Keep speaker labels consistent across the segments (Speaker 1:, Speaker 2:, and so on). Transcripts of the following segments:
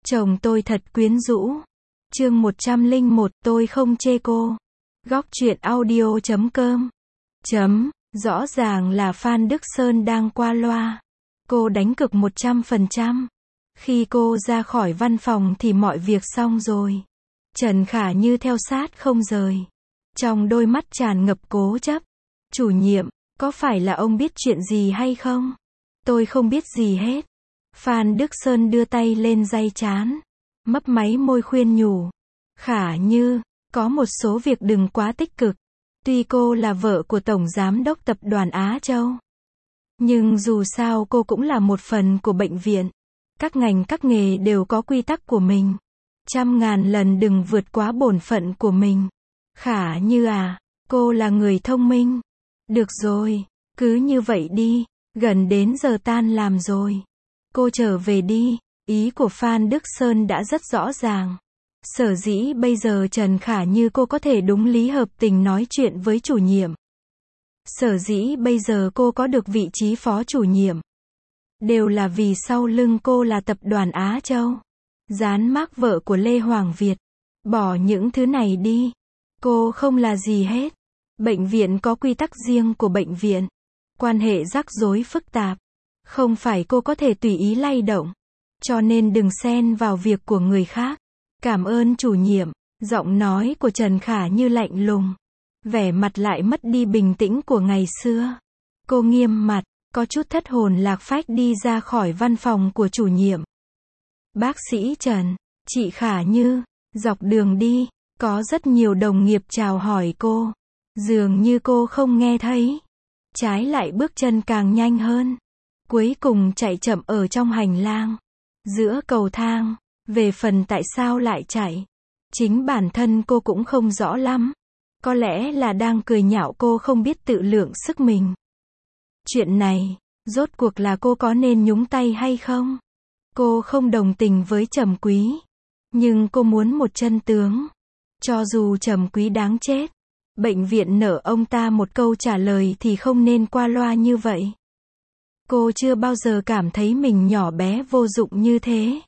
Speaker 1: Chồng tôi thật quyến rũ. Chương 101, tôi không chê cô. Góc truyện audio.com. Rõ ràng là Phan Đức Sơn đang qua loa. Cô đánh cực 100%. Khi cô ra khỏi văn phòng thì mọi việc xong rồi. Trần Khả Như theo sát không rời. Trong đôi mắt tràn ngập cố chấp. Chủ nhiệm, có phải là ông biết chuyện gì hay không? Tôi không biết gì hết. Phan Đức Sơn đưa tay lên day trán. Mấp máy môi khuyên nhủ. Khả Như, có một số việc đừng quá tích cực. Tuy cô là vợ của Tổng Giám đốc Tập đoàn Á Châu. Nhưng dù sao cô cũng là một phần của bệnh viện. Các ngành các nghề đều có quy tắc của mình. Trăm ngàn lần đừng vượt quá bổn phận của mình. Khả Như à, cô là người thông minh. Được rồi, cứ như vậy đi, gần đến giờ tan làm rồi. Cô trở về đi, ý của Phan Đức Sơn đã rất rõ ràng. Sở dĩ bây giờ Trần Khả Như cô có thể đúng lý hợp tình nói chuyện với chủ nhiệm. Sở dĩ bây giờ cô có được vị trí phó chủ nhiệm. Đều là vì sau lưng cô là Tập đoàn Á Châu. Dán mác vợ của Lê Hoàng Việt. Bỏ những thứ này đi. Cô không là gì hết. Bệnh viện có quy tắc riêng của bệnh viện. Quan hệ rắc rối phức tạp. Không phải cô có thể tùy ý lay động. Cho nên đừng xen vào việc của người khác. Cảm ơn chủ nhiệm. Giọng nói của Trần Khả Như lạnh lùng. Vẻ mặt lại mất đi bình tĩnh của ngày xưa. Cô nghiêm mặt, có chút thất hồn lạc phách đi ra khỏi văn phòng của chủ nhiệm. Bác sĩ Trần, chị Khả Như, dọc đường đi, có rất nhiều đồng nghiệp chào hỏi cô. Dường như cô không nghe thấy. Trái lại bước chân càng nhanh hơn. Cuối cùng chạy chậm ở trong hành lang. Giữa cầu thang. Về phần tại sao lại chạy. Chính bản thân cô cũng không rõ lắm. Có lẽ là đang cười nhạo cô không biết tự lượng sức mình. Chuyện này, rốt cuộc là cô có nên nhúng tay hay không? Cô không đồng tình với Trầm Quý. Nhưng cô muốn một chân tướng. Cho dù Trầm Quý đáng chết. Bệnh viện nợ ông ta một câu trả lời thì không nên qua loa như vậy. Cô chưa bao giờ cảm thấy mình nhỏ bé vô dụng như thế.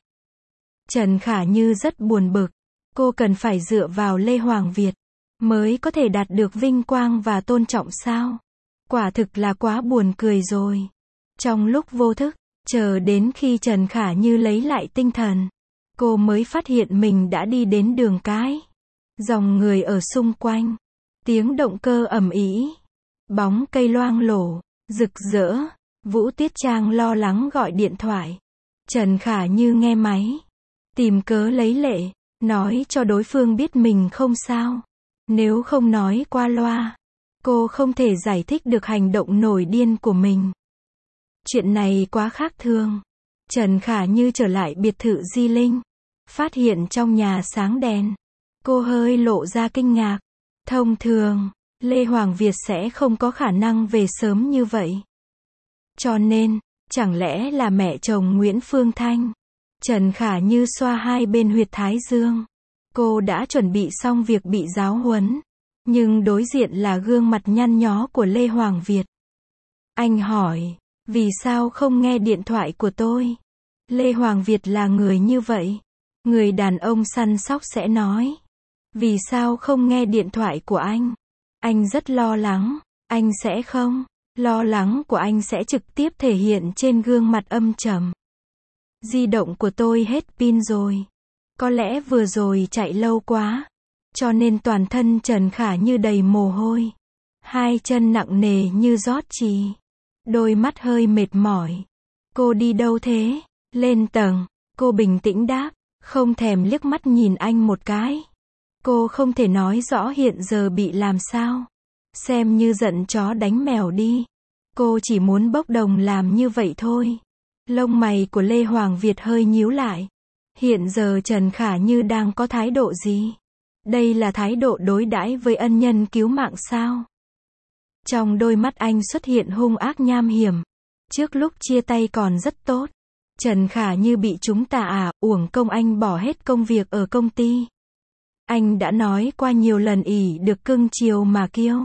Speaker 1: Trần Khả Như rất buồn bực. Cô cần phải dựa vào Lê Hoàng Việt mới có thể đạt được vinh quang và tôn trọng sao? Quả thực là quá buồn cười rồi. Trong lúc vô thức, chờ đến khi Trần Khả Như lấy lại tinh thần, cô mới phát hiện mình đã đi đến đường cái. Dòng người ở xung quanh, tiếng động cơ ầm ĩ, bóng cây loang lổ, rực rỡ. Vũ Tiết Trang lo lắng gọi điện thoại. Trần Khả Như nghe máy, tìm cớ lấy lệ, nói cho đối phương biết mình không sao. Nếu không nói qua loa, cô không thể giải thích được hành động nổi điên của mình. Chuyện này quá khác thường. Trần Khả Như trở lại biệt thự Di Linh, phát hiện trong nhà sáng đèn. Cô hơi lộ ra kinh ngạc. Thông thường, Lê Hoàng Việt sẽ không có khả năng về sớm như vậy. Cho nên, chẳng lẽ là mẹ chồng Nguyễn Phương Thanh? Trần Khả Như xoa hai bên huyệt thái dương. Cô đã chuẩn bị xong việc bị giáo huấn. Nhưng đối diện là gương mặt nhăn nhó của Lê Hoàng Việt. Anh hỏi, vì sao không nghe điện thoại của tôi? Lê Hoàng Việt là người như vậy. Người đàn ông săn sóc sẽ nói. Vì sao không nghe điện thoại của anh? Anh rất lo lắng. Anh sẽ không. Lo lắng của anh sẽ trực tiếp thể hiện trên gương mặt âm trầm. Di động của tôi hết pin rồi. Có lẽ vừa rồi chạy lâu quá. Cho nên toàn thân Trần Khả Như đầy mồ hôi. Hai chân nặng nề như rót chì. Đôi mắt hơi mệt mỏi. Cô đi đâu thế? Lên tầng. Cô bình tĩnh đáp. Không thèm liếc mắt nhìn anh một cái. Cô không thể nói rõ hiện giờ bị làm sao. Xem như giận chó đánh mèo đi. Cô chỉ muốn bốc đồng làm như vậy thôi. Lông mày của Lê Hoàng Việt hơi nhíu lại. Hiện giờ Trần Khả Như đang có thái độ gì? Đây là thái độ đối đãi với ân nhân cứu mạng sao? Trong đôi mắt anh xuất hiện hung ác nham hiểm. Trước lúc chia tay còn rất tốt. Trần Khả Như bị chúng ta uổng công anh bỏ hết công việc ở công ty. Anh đã nói qua nhiều lần ỷ được cưng chiều mà kiêu.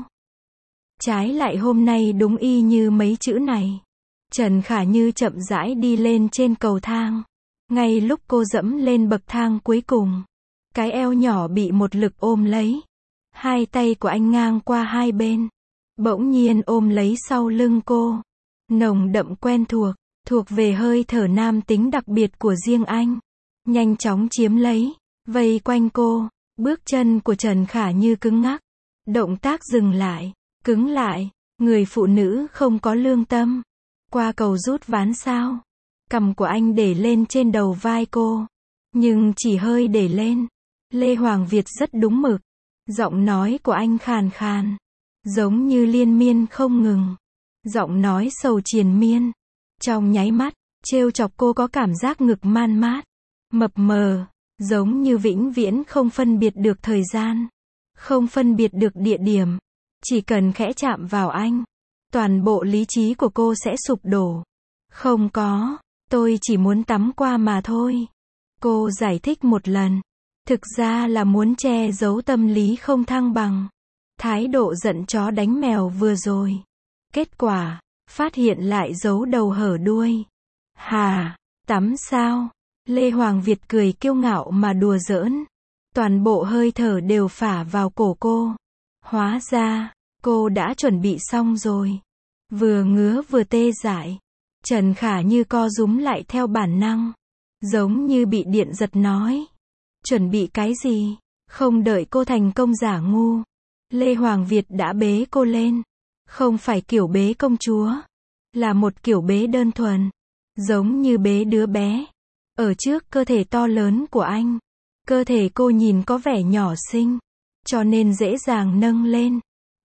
Speaker 1: Trái lại hôm nay đúng y như mấy chữ này. Trần Khả Như chậm rãi đi lên trên cầu thang. Ngay lúc cô dẫm lên bậc thang cuối cùng, cái eo nhỏ bị một lực ôm lấy. Hai tay của anh ngang qua hai bên, bỗng nhiên ôm lấy sau lưng cô. Nồng đậm quen thuộc, thuộc về hơi thở nam tính đặc biệt của riêng anh. Nhanh chóng chiếm lấy, vây quanh cô. Bước chân của Trần Khả Như cứng ngắc. Động tác dừng lại, cứng lại. Người phụ nữ không có lương tâm. Qua cầu rút ván sao? Cằm của anh để lên trên đầu vai cô. Nhưng chỉ hơi để lên. Lê Hoàng Việt rất đúng mực. Giọng nói của anh khàn khàn, giống như liên miên không ngừng. Giọng nói sầu triền miên. Trong nháy mắt, trêu chọc cô có cảm giác ngực man mát, mập mờ, giống như vĩnh viễn không phân biệt được thời gian, không phân biệt được địa điểm. Chỉ cần khẽ chạm vào anh, toàn bộ lý trí của cô sẽ sụp đổ. Không có, tôi chỉ muốn tắm qua mà thôi. Cô giải thích một lần. Thực ra là muốn che giấu tâm lý không thăng bằng. Thái độ giận chó đánh mèo vừa rồi. Kết quả, phát hiện lại giấu đầu hở đuôi. Hà, tắm sao? Lê Hoàng Việt cười kiêu ngạo mà đùa giỡn. Toàn bộ hơi thở đều phả vào cổ cô. Hóa ra, cô đã chuẩn bị xong rồi. Vừa ngứa vừa tê dại. Trần Khả Như co rúm lại theo bản năng. Giống như bị điện giật nói. Chuẩn bị cái gì? Không đợi cô thành công giả ngu. Lê Hoàng Việt đã bế cô lên. Không phải kiểu bế công chúa. Là một kiểu bế đơn thuần. Giống như bế đứa bé. Ở trước cơ thể to lớn của anh. Cơ thể cô nhìn có vẻ nhỏ xinh. Cho nên dễ dàng nâng lên.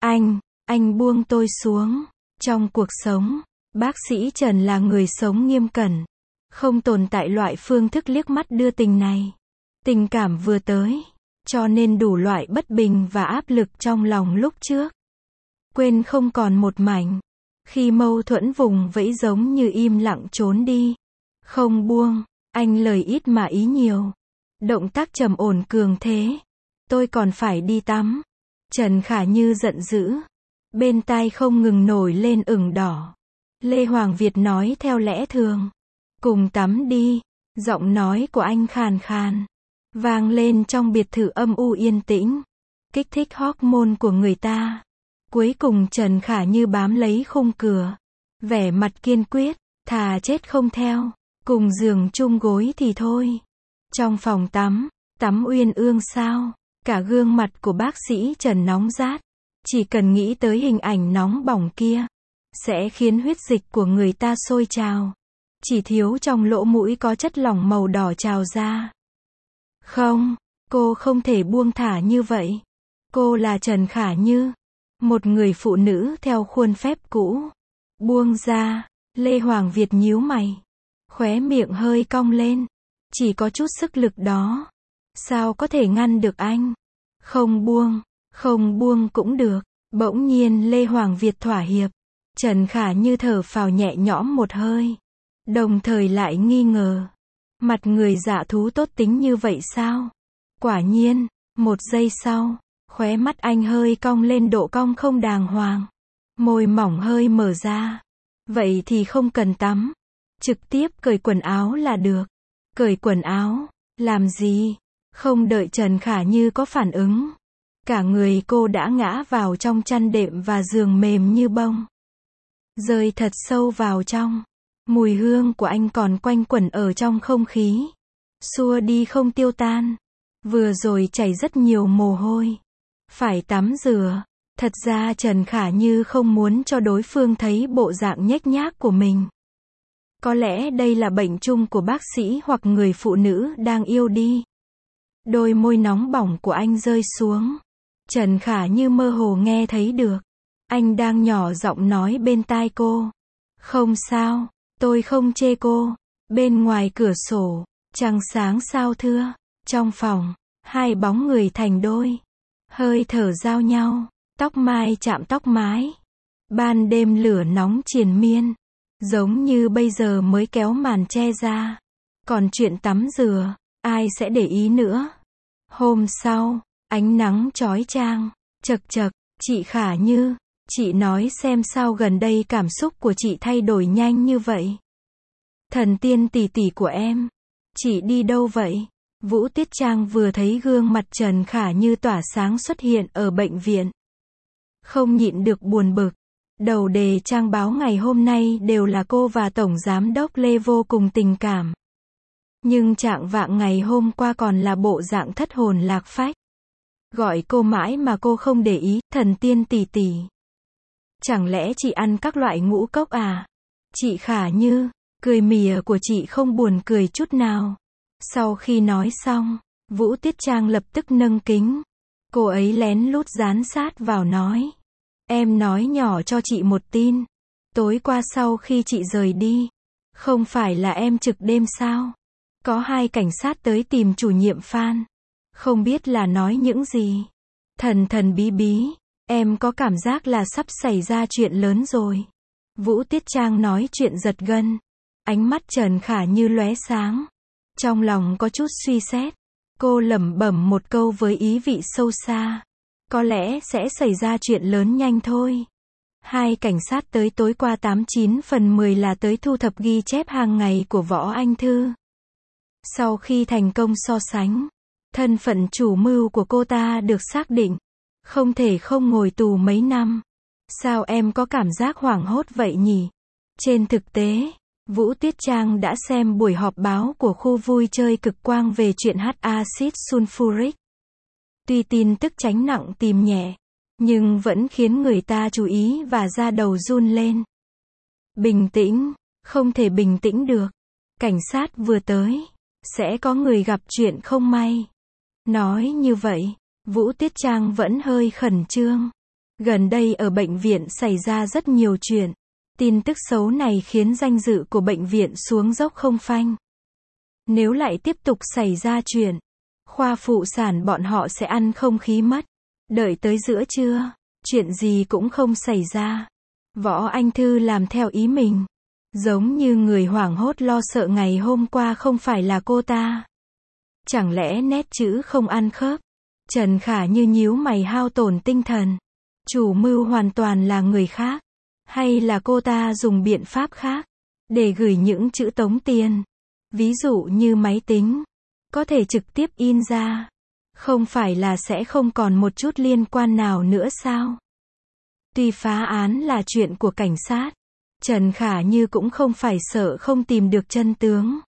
Speaker 1: Anh buông tôi xuống. Trong cuộc sống, bác sĩ Trần là người sống nghiêm cẩn. Không tồn tại loại phương thức liếc mắt đưa tình này. Tình cảm vừa tới, cho nên đủ loại bất bình và áp lực trong lòng lúc trước. Quên không còn một mảnh. Khi mâu thuẫn vùng vẫy giống như im lặng trốn đi. Không buông, anh lời ít mà ý nhiều. Động tác trầm ổn cường thế. Tôi còn phải đi tắm. Trần Khả Như giận dữ. Bên tai không ngừng nổi lên ửng đỏ. Lê Hoàng Việt nói theo lẽ thường. Cùng tắm đi. Giọng nói của anh khàn khàn. Vang lên trong biệt thự âm u yên tĩnh. Kích thích hormone của người ta. Cuối cùng Trần Khả Như bám lấy khung cửa. Vẻ mặt kiên quyết. Thà chết không theo. Cùng giường chung gối thì thôi. Trong phòng tắm. Tắm uyên ương sao? Cả gương mặt của bác sĩ Trần nóng rát. Chỉ cần nghĩ tới hình ảnh nóng bỏng kia. Sẽ khiến huyết dịch của người ta sôi trào. Chỉ thiếu trong lỗ mũi có chất lỏng màu đỏ trào ra. Không, cô không thể buông thả như vậy. Cô là Trần Khả Như. Một người phụ nữ theo khuôn phép cũ. Buông ra. Lê Hoàng Việt nhíu mày. Khóe miệng hơi cong lên. Chỉ có chút sức lực đó. Sao có thể ngăn được anh? Không buông cũng được. Bỗng nhiên Lê Hoàng Việt thỏa hiệp. Trần Khả Như thở phào nhẹ nhõm một hơi. Đồng thời lại nghi ngờ. Mặt người dạ thú tốt tính như vậy sao? Quả nhiên, một giây sau, khóe mắt anh hơi cong lên độ cong không đàng hoàng. Môi mỏng hơi mở ra. Vậy thì không cần tắm. Trực tiếp cởi quần áo là được. Cởi quần áo? Làm gì? Không đợi Trần Khả Như có phản ứng. Cả người cô đã ngã vào trong chăn đệm và giường mềm như bông. Rơi thật sâu vào trong. Mùi hương của anh còn quanh quẩn ở trong không khí. Xua đi không tiêu tan. Vừa rồi chảy rất nhiều mồ hôi. Phải tắm rửa. Thật ra Trần Khả Như không muốn cho đối phương thấy bộ dạng nhếch nhác của mình. Có lẽ đây là bệnh chung của bác sĩ hoặc người phụ nữ đang yêu đi. Đôi môi nóng bỏng của anh rơi xuống. Trần Khả Như mơ hồ nghe thấy được. Anh đang nhỏ giọng nói bên tai cô. Không sao, tôi không chê cô. Bên ngoài cửa sổ, trăng sáng sao thưa. Trong phòng, hai bóng người thành đôi. Hơi thở giao nhau, tóc mai chạm tóc mái. Ban đêm lửa nóng triền miên. Giống như bây giờ mới kéo màn che ra. Còn chuyện tắm rửa, ai sẽ để ý nữa. Hôm sau, ánh nắng chói chang. Chậc chậc, chị Khả Như, chị nói xem sao gần đây cảm xúc của chị thay đổi nhanh như vậy. Thần tiên tỷ tỷ của em, Chị đi đâu vậy? Vũ Tiết Trang vừa thấy gương mặt Trần Khả Như tỏa sáng xuất hiện ở bệnh viện. Không nhịn được buồn bực. Đầu đề trang báo ngày hôm nay đều là cô và Tổng Giám đốc Lê vô cùng tình cảm. Nhưng trạng vạng ngày hôm qua còn là bộ dạng thất hồn lạc phách. Gọi cô mãi mà cô không để ý, thần tiên tỷ tỷ. Chẳng lẽ chị ăn các loại ngũ cốc à? Chị Khả Như, cười mỉa của chị không buồn cười chút nào. Sau khi nói xong, Vũ Tiết Trang lập tức nâng kính. Cô ấy lén lút dán sát vào nói. Em nói nhỏ cho chị một tin. Tối qua sau khi chị rời đi, không phải là em trực đêm sao? Có 2 cảnh sát tới tìm chủ nhiệm Phan. Không biết là nói những gì. Thần thần bí bí, em có cảm giác là sắp xảy ra chuyện lớn rồi. Vũ Tiết Trang nói chuyện giật gân. Ánh mắt Trần Khả Như lóe sáng. Trong lòng có chút suy xét. Cô lẩm bẩm một câu với ý vị sâu xa. Có lẽ sẽ xảy ra chuyện lớn nhanh thôi. 2 cảnh sát tới tối qua 89/10 là tới thu thập ghi chép hàng ngày của Võ Anh Thư. Sau khi thành công so sánh, thân phận chủ mưu của cô ta được xác định. Không thể không ngồi tù mấy năm. Sao em có cảm giác hoảng hốt vậy nhỉ? Trên thực tế, Vũ Tiết Trang đã xem buổi họp báo của khu vui chơi Cực Quang về chuyện hắt axit sulfuric. Tuy tin tức tránh nặng tìm nhẹ, nhưng vẫn khiến người ta chú ý và da đầu run lên. Bình tĩnh, không thể bình tĩnh được. Cảnh sát vừa tới, sẽ có người gặp chuyện không may. Nói như vậy, Vũ Tiết Trang vẫn hơi khẩn trương. Gần đây ở bệnh viện xảy ra rất nhiều chuyện. Tin tức xấu này khiến danh dự của bệnh viện xuống dốc không phanh. Nếu lại tiếp tục xảy ra chuyện, khoa phụ sản bọn họ sẽ ăn không khí mất. Đợi tới giữa trưa, chuyện gì cũng không xảy ra. Võ Anh Thư làm theo ý mình. Giống như người hoảng hốt lo sợ ngày hôm qua không phải là cô ta. Chẳng lẽ nét chữ không ăn khớp? Trần Khả Như nhíu mày hao tổn tinh thần. Chủ mưu hoàn toàn là người khác. Hay là cô ta dùng biện pháp khác để gửi những chữ tống tiền. Ví dụ như máy tính. Có thể trực tiếp in ra. Không phải là sẽ không còn một chút liên quan nào nữa sao? Tuy phá án là chuyện của cảnh sát, Trần Khả Như cũng không phải sợ không tìm được chân tướng.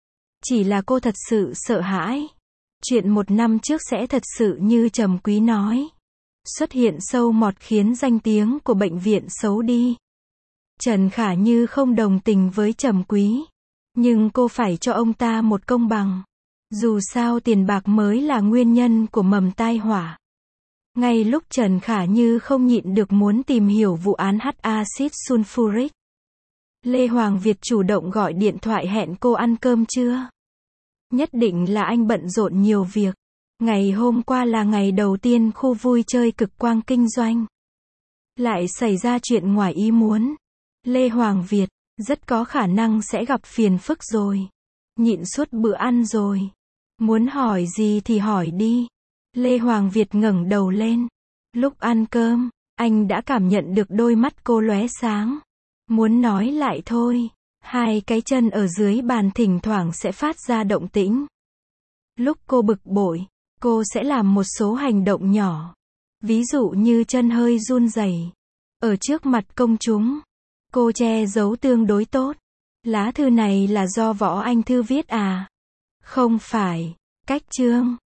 Speaker 1: Chỉ là cô thật sự sợ hãi. Chuyện 1 năm trước sẽ thật sự như Trầm Quý nói. Xuất hiện sâu mọt khiến danh tiếng của bệnh viện xấu đi. Trần Khả Như không đồng tình với Trầm Quý. Nhưng cô phải cho ông ta một công bằng. Dù sao tiền bạc mới là nguyên nhân của mầm tai họa. Ngay lúc Trần Khả Như không nhịn được muốn tìm hiểu vụ án hắt axit sulfuric, Lê Hoàng Việt chủ động gọi điện thoại hẹn cô ăn cơm trưa. Nhất định là anh bận rộn nhiều việc. Ngày hôm qua là ngày đầu tiên khu vui chơi Cực Quang kinh doanh. Lại xảy ra chuyện ngoài ý muốn. Lê Hoàng Việt, rất có khả năng sẽ gặp phiền phức rồi. Nhịn suốt bữa ăn rồi. Muốn hỏi gì thì hỏi đi. Lê Hoàng Việt ngẩng đầu lên. Lúc ăn cơm, anh đã cảm nhận được đôi mắt cô lóe sáng. Muốn nói lại thôi. 2 cái chân ở dưới bàn thỉnh thoảng sẽ phát ra động tĩnh. Lúc cô bực bội, cô sẽ làm một số hành động nhỏ. Ví dụ như chân hơi run rẩy. Ở trước mặt công chúng, cô che giấu tương đối tốt. Lá thư này là do Võ Anh Thư viết à? Không phải. Cách chương